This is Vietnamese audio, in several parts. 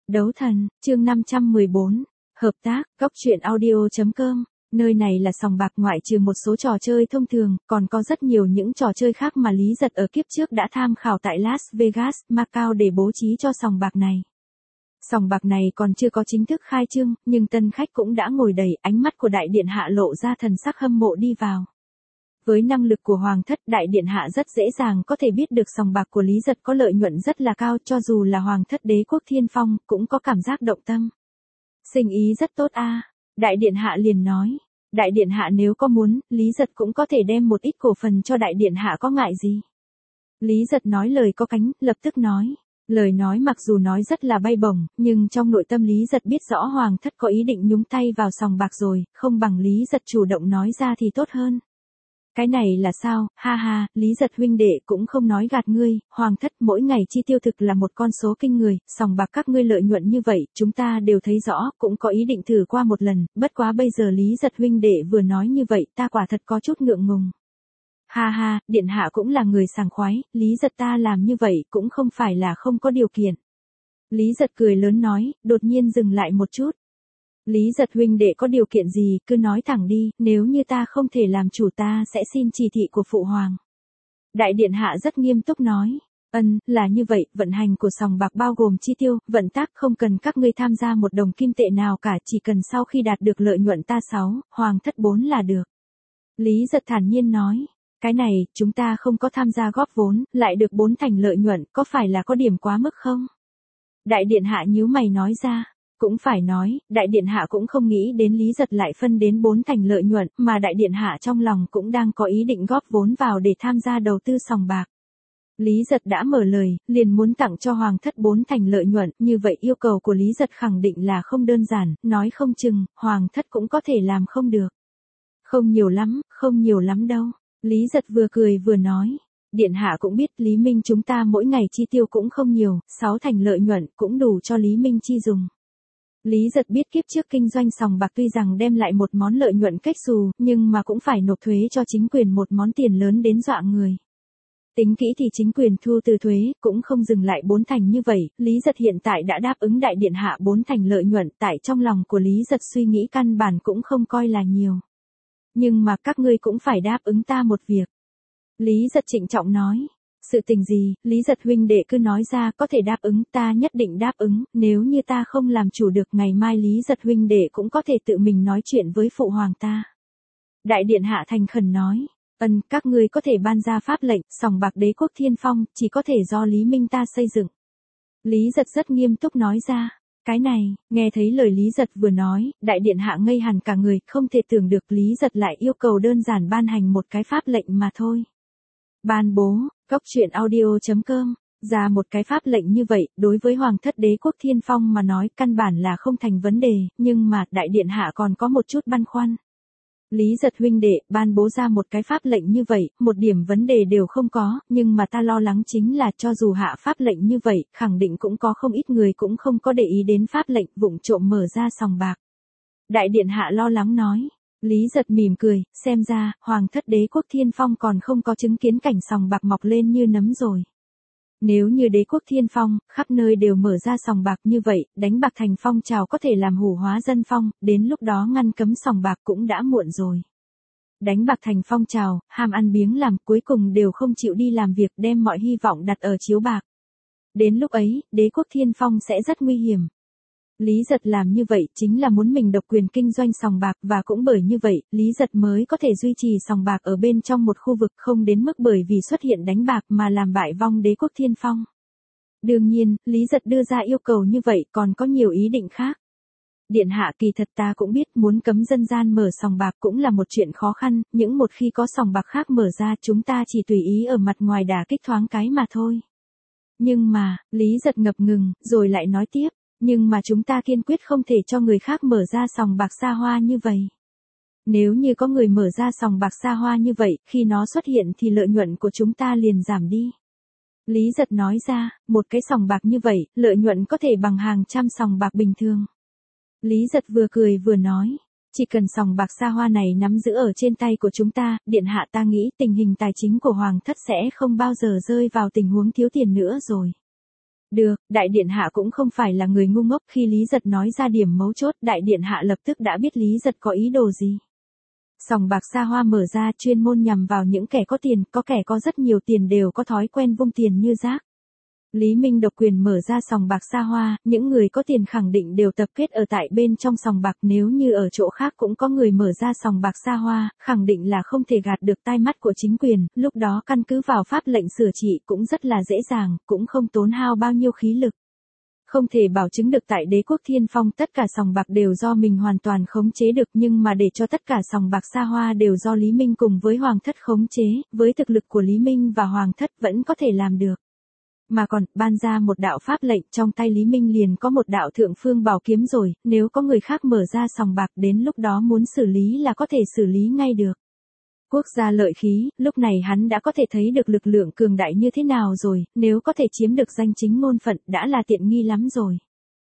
Đấu thần, chương 514. Hợp tác, góc truyện audio.com. Nơi này là sòng bạc ngoại trừ một số trò chơi thông thường, còn có rất nhiều những trò chơi khác mà Lý Giật ở kiếp trước đã tham khảo tại Las Vegas, Macau để bố trí cho sòng bạc này. Sòng bạc này còn chưa có chính thức khai trương, nhưng tân khách cũng đã ngồi đầy, ánh mắt của đại điện hạ lộ ra thần sắc hâm mộ đi vào. Với năng lực của Hoàng thất, đại điện hạ rất dễ dàng có thể biết được sòng bạc của Lý Giật có lợi nhuận rất là cao, cho dù là Hoàng thất Đế quốc Thiên Phong, cũng có cảm giác động tâm. Sinh ý rất tốt a. Đại điện hạ liền nói. Đại điện hạ nếu có muốn, Lý Giật cũng có thể đem một ít cổ phần cho đại điện hạ, có ngại gì? Lý Giật nói lời có cánh, lập tức nói. Lời nói mặc dù nói rất là bay bổng, nhưng trong nội tâm Lý Giật biết rõ Hoàng thất có ý định nhúng tay vào sòng bạc rồi, không bằng Lý Giật chủ động nói ra thì tốt hơn. Cái này là sao, ha ha, Lý Giật huynh đệ cũng không nói gạt ngươi, Hoàng thất mỗi ngày chi tiêu thực là một con số kinh người, sòng bạc các ngươi lợi nhuận như vậy, chúng ta đều thấy rõ, cũng có ý định thử qua một lần, bất quá bây giờ Lý Giật huynh đệ vừa nói như vậy, ta quả thật có chút ngượng ngùng. Ha ha, điện hạ cũng là người sảng khoái, Lý Giật ta làm như vậy cũng không phải là không có điều kiện. Lý Giật cười lớn nói, đột nhiên dừng lại một chút. Lý Giật huynh đệ có điều kiện gì, cứ nói thẳng đi, nếu như ta không thể làm chủ ta sẽ xin chỉ thị của phụ hoàng. Đại điện hạ rất nghiêm túc nói, là như vậy, vận hành của sòng bạc bao gồm chi tiêu, vận tác không cần các ngươi tham gia một đồng kim tệ nào cả, chỉ cần sau khi đạt được lợi nhuận ta 6, Hoàng thất 4 là được. Lý Giật thản nhiên nói, cái này, chúng ta không có tham gia góp vốn, lại được 4 thành lợi nhuận, có phải là có điểm quá mức không? Đại điện hạ nhíu mày nói ra. Cũng phải nói, đại điện hạ cũng không nghĩ đến Lý Giật lại phân đến 4 thành lợi nhuận, mà đại điện hạ trong lòng cũng đang có ý định góp vốn vào để tham gia đầu tư sòng bạc. Lý Giật đã mở lời, liền muốn tặng cho Hoàng thất 4 thành lợi nhuận, như vậy yêu cầu của Lý Giật khẳng định là không đơn giản, nói không chừng, Hoàng thất cũng có thể làm không được. Không nhiều lắm đâu. Lý Giật vừa cười vừa nói. Điện hạ cũng biết Lý Minh chúng ta mỗi ngày chi tiêu cũng không nhiều, 6 thành lợi nhuận cũng đủ cho Lý Minh chi dùng. Lý Giật biết kiếp trước kinh doanh sòng bạc tuy rằng đem lại một món lợi nhuận cách xù, nhưng mà cũng phải nộp thuế cho chính quyền một món tiền lớn đến dọa người. Tính kỹ thì chính quyền thu từ thuế, cũng không dừng lại 4 thành như vậy, Lý Giật hiện tại đã đáp ứng đại điện hạ 4 thành lợi nhuận, tại trong lòng của Lý Giật suy nghĩ căn bản cũng không coi là nhiều. Nhưng mà các ngươi cũng phải đáp ứng ta một việc. Lý Giật trịnh trọng nói. Sự tình gì, Lý Giật huynh đệ cứ nói ra, có thể đáp ứng, ta nhất định đáp ứng, nếu như ta không làm chủ được ngày mai Lý Giật huynh đệ cũng có thể tự mình nói chuyện với phụ hoàng ta. Đại điện hạ thành khẩn nói, các ngươi có thể ban ra pháp lệnh, sòng bạc Đế quốc Thiên Phong, chỉ có thể do Lý Minh ta xây dựng. Lý Giật rất nghiêm túc nói ra. Cái này, nghe thấy lời Lý Giật vừa nói, đại điện hạ ngây hẳn cả người, không thể tưởng được Lý Giật lại yêu cầu đơn giản ban hành một cái pháp lệnh mà thôi. Ban bố, góc truyện audio.com, ra một cái pháp lệnh như vậy, đối với Hoàng thất Đế quốc Thiên Phong mà nói căn bản là không thành vấn đề, nhưng mà, đại điện hạ còn có một chút băn khoăn. Lý Giật huynh đệ, ban bố ra một cái pháp lệnh như vậy, một điểm vấn đề đều không có, nhưng mà ta lo lắng chính là cho dù hạ pháp lệnh như vậy, khẳng định cũng có không ít người cũng không có để ý đến pháp lệnh vụng trộm mở ra sòng bạc. Đại điện hạ lo lắng nói. Lý Giật mỉm cười, xem ra, Hoàng thất Đế quốc Thiên Phong còn không có chứng kiến cảnh sòng bạc mọc lên như nấm rồi. Nếu như Đế quốc Thiên Phong, khắp nơi đều mở ra sòng bạc như vậy, đánh bạc thành phong trào có thể làm hủ hóa dân phong, đến lúc đó ngăn cấm sòng bạc cũng đã muộn rồi. Đánh bạc thành phong trào, ham ăn biếng làm, cuối cùng đều không chịu đi làm việc, đem mọi hy vọng đặt ở chiếu bạc. Đến lúc ấy, Đế quốc Thiên Phong sẽ rất nguy hiểm. Lý Giật làm như vậy chính là muốn mình độc quyền kinh doanh sòng bạc, và cũng bởi như vậy, Lý Giật mới có thể duy trì sòng bạc ở bên trong một khu vực, không đến mức bởi vì xuất hiện đánh bạc mà làm bại vong Đế quốc Thiên Phong. Đương nhiên, Lý Giật đưa ra yêu cầu như vậy còn có nhiều ý định khác. Điện hạ, kỳ thật ta cũng biết muốn cấm dân gian mở sòng bạc cũng là một chuyện khó khăn, những một khi có sòng bạc khác mở ra chúng ta chỉ tùy ý ở mặt ngoài đả kích thoáng cái mà thôi. Nhưng mà, Lý Giật ngập ngừng, rồi lại nói tiếp. Nhưng mà chúng ta kiên quyết không thể cho người khác mở ra sòng bạc xa hoa như vậy. Nếu như có người mở ra sòng bạc xa hoa như vậy, khi nó xuất hiện thì lợi nhuận của chúng ta liền giảm đi. Lý Giật nói ra, một cái sòng bạc như vậy, lợi nhuận có thể bằng hàng trăm sòng bạc bình thường. Lý Giật vừa cười vừa nói, chỉ cần sòng bạc xa hoa này nắm giữ ở trên tay của chúng ta, điện hạ ta nghĩ tình hình tài chính của Hoàng thất sẽ không bao giờ rơi vào tình huống thiếu tiền nữa rồi. Được, đại điện hạ cũng không phải là người ngu ngốc, khi Lý Giật nói ra điểm mấu chốt, đại điện hạ lập tức đã biết Lý Giật có ý đồ gì. Sòng bạc xa hoa mở ra chuyên môn nhằm vào những kẻ có tiền, có kẻ có rất nhiều tiền đều có thói quen vung tiền như rác. Lý Minh độc quyền mở ra sòng bạc xa hoa, những người có tiền khẳng định đều tập kết ở tại bên trong sòng bạc, nếu như ở chỗ khác cũng có người mở ra sòng bạc xa hoa, khẳng định là không thể gạt được tai mắt của chính quyền, lúc đó căn cứ vào pháp lệnh sửa trị cũng rất là dễ dàng, cũng không tốn hao bao nhiêu khí lực. Không thể bảo chứng được tại Đế quốc Thiên Phong tất cả sòng bạc đều do mình hoàn toàn khống chế được, nhưng mà để cho tất cả sòng bạc xa hoa đều do Lý Minh cùng với Hoàng thất khống chế, với thực lực của Lý Minh và Hoàng thất vẫn có thể làm được. Mà còn, ban ra một đạo pháp lệnh, trong tay Lý Minh liền có một đạo thượng phương bảo kiếm rồi, nếu có người khác mở ra sòng bạc đến lúc đó muốn xử lý là có thể xử lý ngay được. Quốc gia lợi khí, lúc này hắn đã có thể thấy được lực lượng cường đại như thế nào rồi, nếu có thể chiếm được danh chính ngôn phận đã là tiện nghi lắm rồi.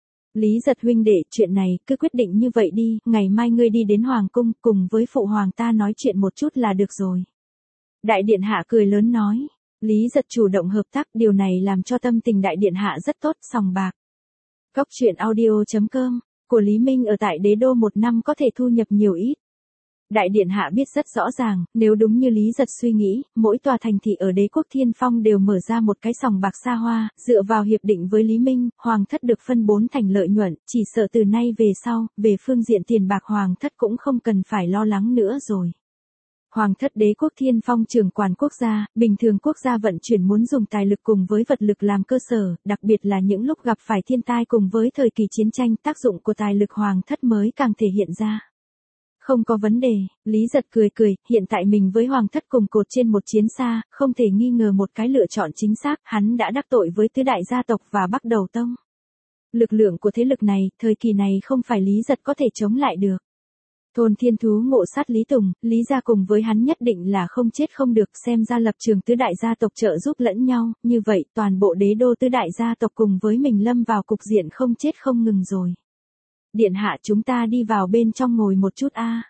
Lý Giật huynh đệ, chuyện này cứ quyết định như vậy đi, ngày mai ngươi đi đến Hoàng cung cùng với phụ hoàng ta nói chuyện một chút là được rồi. Đại điện hạ cười lớn nói. Lý Giật chủ động hợp tác, điều này làm cho tâm tình đại điện hạ rất tốt. Sòng bạc. Cốc truyện audio.com của Lý Minh ở tại Đế đô một năm có thể thu nhập nhiều ít. Đại điện hạ biết rất rõ ràng, nếu đúng như Lý Giật suy nghĩ, mỗi tòa thành thị ở Đế quốc Thiên Phong đều mở ra một cái sòng bạc xa hoa, dựa vào hiệp định với Lý Minh, Hoàng thất được phân 4 thành lợi nhuận, chỉ sợ từ nay về sau, về phương diện tiền bạc Hoàng thất cũng không cần phải lo lắng nữa rồi. Hoàng thất Đế quốc Thiên Phong trưởng quản quốc gia, bình thường quốc gia vận chuyển muốn dùng tài lực cùng với vật lực làm cơ sở, đặc biệt là những lúc gặp phải thiên tai cùng với thời kỳ chiến tranh, tác dụng của tài lực Hoàng thất mới càng thể hiện ra. Không có vấn đề, Lý Giật cười cười, hiện tại mình với Hoàng thất cùng cột trên một chiến xa, không thể nghi ngờ một cái lựa chọn chính xác, hắn đã đắc tội với tứ đại gia tộc và Bắc Đầu Tông. Lực lượng của thế lực này, thời kỳ này không phải Lý Giật có thể chống lại được. Thôn Thiên Thú ngộ sát Lý Tùng, Lý gia cùng với hắn nhất định là không chết không được, xem ra lập trường tứ đại gia tộc trợ giúp lẫn nhau, như vậy toàn bộ Đế đô tứ đại gia tộc cùng với mình lâm vào cục diện không chết không ngừng rồi. Điện hạ, chúng ta đi vào bên trong ngồi một chút a.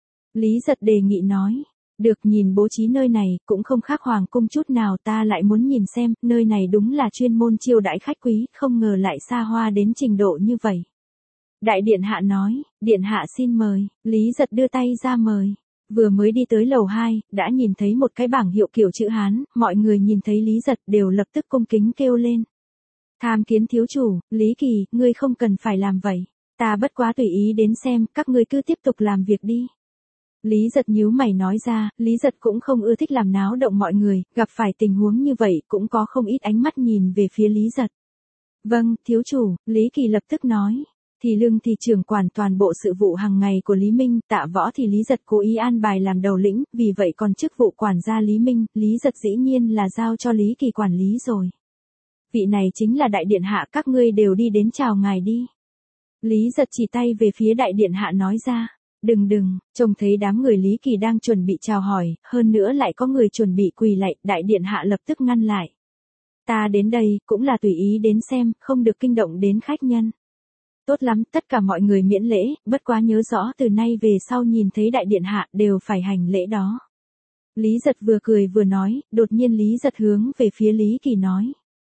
Lý Giật đề nghị nói. Được, nhìn bố trí nơi này cũng không khác hoàng cung chút nào, ta lại muốn nhìn xem, nơi này đúng là chuyên môn chiêu đãi khách quý, không ngờ lại xa hoa đến trình độ như vậy. Đại điện hạ nói, điện hạ xin mời, Lý Giật đưa tay ra mời. Vừa mới đi tới lầu 2, đã nhìn thấy một cái bảng hiệu kiểu chữ Hán, mọi người nhìn thấy Lý Giật đều lập tức cung kính kêu lên. Tham kiến thiếu chủ, Lý Kỳ, ngươi không cần phải làm vậy. Ta bất quá tùy ý đến xem, các ngươi cứ tiếp tục làm việc đi. Lý Giật nhíu mày nói ra, Lý Giật cũng không ưa thích làm náo động mọi người, gặp phải tình huống như vậy cũng có không ít ánh mắt nhìn về phía Lý Giật. Vâng, thiếu chủ, Lý Kỳ lập tức nói. Thì Lương thì trưởng quản toàn bộ sự vụ hàng ngày của Lý Minh, Tạ Võ thì Lý Giật cố ý an bài làm đầu lĩnh, vì vậy còn chức vụ quản gia Lý Minh, Lý Giật dĩ nhiên là giao cho Lý Kỳ quản lý rồi. Vị này chính là đại điện hạ, các ngươi đều đi đến chào ngài đi. Lý Giật chỉ tay về phía đại điện hạ nói ra. Đừng, trông thấy đám người Lý Kỳ đang chuẩn bị chào hỏi, hơn nữa lại có người chuẩn bị quỳ lạy, đại điện hạ lập tức ngăn lại. Ta đến đây, cũng là tùy ý đến xem, không được kinh động đến khách nhân. Tốt lắm, tất cả mọi người miễn lễ, bất quá nhớ rõ từ nay về sau nhìn thấy đại điện hạ đều phải hành lễ đó. Lý Giật vừa cười vừa nói, đột nhiên Lý Giật hướng về phía Lý Kỳ nói.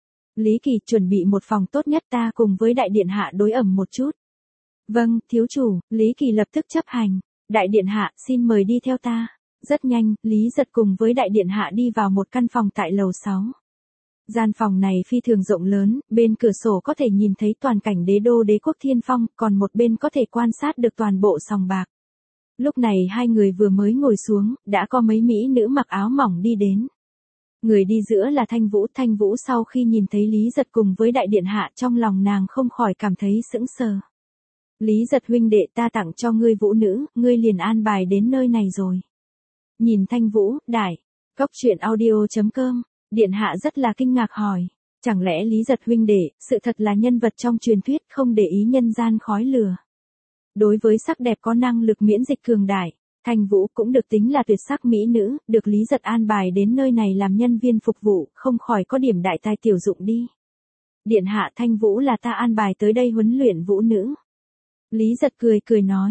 Lý Kỳ, chuẩn bị một phòng tốt nhất, ta cùng với đại điện hạ đối ẩm một chút. Vâng, thiếu chủ, Lý Kỳ lập tức chấp hành. Đại điện hạ, xin mời đi theo ta. Rất nhanh, Lý Giật cùng với đại điện hạ đi vào một căn phòng tại lầu 6. Gian phòng này phi thường rộng lớn, bên cửa sổ có thể nhìn thấy toàn cảnh Đế đô Đế quốc Thiên Phong, còn một bên có thể quan sát được toàn bộ sòng bạc. Lúc này hai người vừa mới ngồi xuống, đã có mấy mỹ nữ mặc áo mỏng đi đến. Người đi giữa là Thanh Vũ sau khi nhìn thấy Lý Giật cùng với đại điện hạ trong lòng nàng không khỏi cảm thấy sững sờ. Lý Giật huynh đệ, ta tặng cho ngươi vũ nữ, ngươi liền an bài đến nơi này rồi. Nhìn Thanh Vũ, đại, cốc truyện audio.com, điện hạ rất là kinh ngạc hỏi, chẳng lẽ Lý Giật huynh đệ, sự thật là nhân vật trong truyền thuyết không để ý nhân gian khói lửa. Đối với sắc đẹp có năng lực miễn dịch cường đại, Thanh Vũ cũng được tính là tuyệt sắc mỹ nữ, được Lý Giật an bài đến nơi này làm nhân viên phục vụ, không khỏi có điểm đại tài tiểu dụng đi. Điện hạ, Thanh Vũ là ta an bài tới đây huấn luyện vũ nữ. Lý Giật cười nói,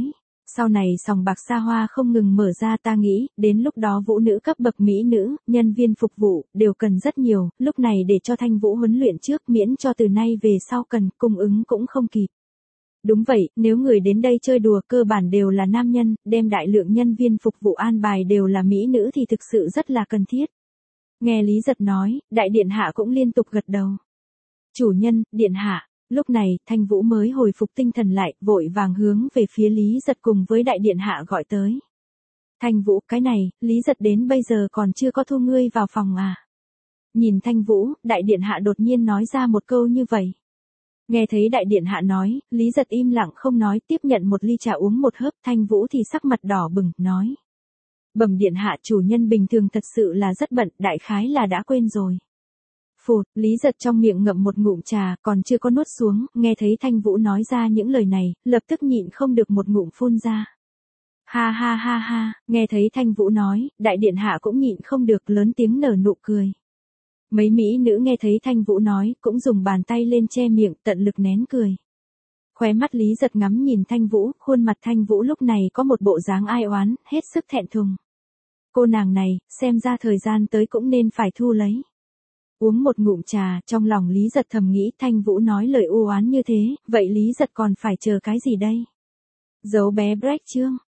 Sau này sòng bạc xa hoa không ngừng mở ra, ta nghĩ, đến lúc đó vũ nữ cấp bậc mỹ nữ, nhân viên phục vụ, đều cần rất nhiều, lúc này để cho Thanh Vũ huấn luyện trước miễn cho từ nay về sau cần, cung ứng cũng không kịp. Đúng vậy, nếu người đến đây chơi đùa cơ bản đều là nam nhân, đem đại lượng nhân viên phục vụ an bài đều là mỹ nữ thì thực sự rất là cần thiết. Nghe Lý Giật nói, đại điện hạ cũng liên tục gật đầu. Chủ nhân, điện hạ. Lúc này, Thanh Vũ mới hồi phục tinh thần lại, vội vàng hướng về phía Lý Giật cùng với đại điện hạ gọi tới. Thanh Vũ, cái này, Lý Giật đến bây giờ còn chưa có thu ngươi vào phòng à? Nhìn Thanh Vũ, đại điện hạ đột nhiên nói ra một câu như vậy. Nghe thấy đại điện hạ nói, Lý Giật im lặng không nói, tiếp nhận một ly trà uống một hớp, Thanh Vũ thì sắc mặt đỏ bừng, nói. Bẩm điện hạ, chủ nhân bình thường thật sự là rất bận, đại khái là đã quên rồi. Phụt, Lý Giật trong miệng ngậm một ngụm trà, còn chưa có nuốt xuống, nghe thấy Thanh Vũ nói ra những lời này, lập tức nhịn không được một ngụm phun ra. Ha ha ha ha, nghe thấy Thanh Vũ nói, đại điện hạ cũng nhịn không được lớn tiếng nở nụ cười. Mấy mỹ nữ nghe thấy Thanh Vũ nói, cũng dùng bàn tay lên che miệng, tận lực nén cười. Khóe mắt Lý Giật ngắm nhìn Thanh Vũ, khuôn mặt Thanh Vũ lúc này có một bộ dáng ai oán, hết sức thẹn thùng. Cô nàng này, xem ra thời gian tới cũng nên phải thu lấy. Uống một ngụm trà, trong lòng Lý Giật thầm nghĩ Thanh Vũ nói lời u oán như thế, vậy Lý Giật còn phải chờ cái gì đây? Giấu bé break chương.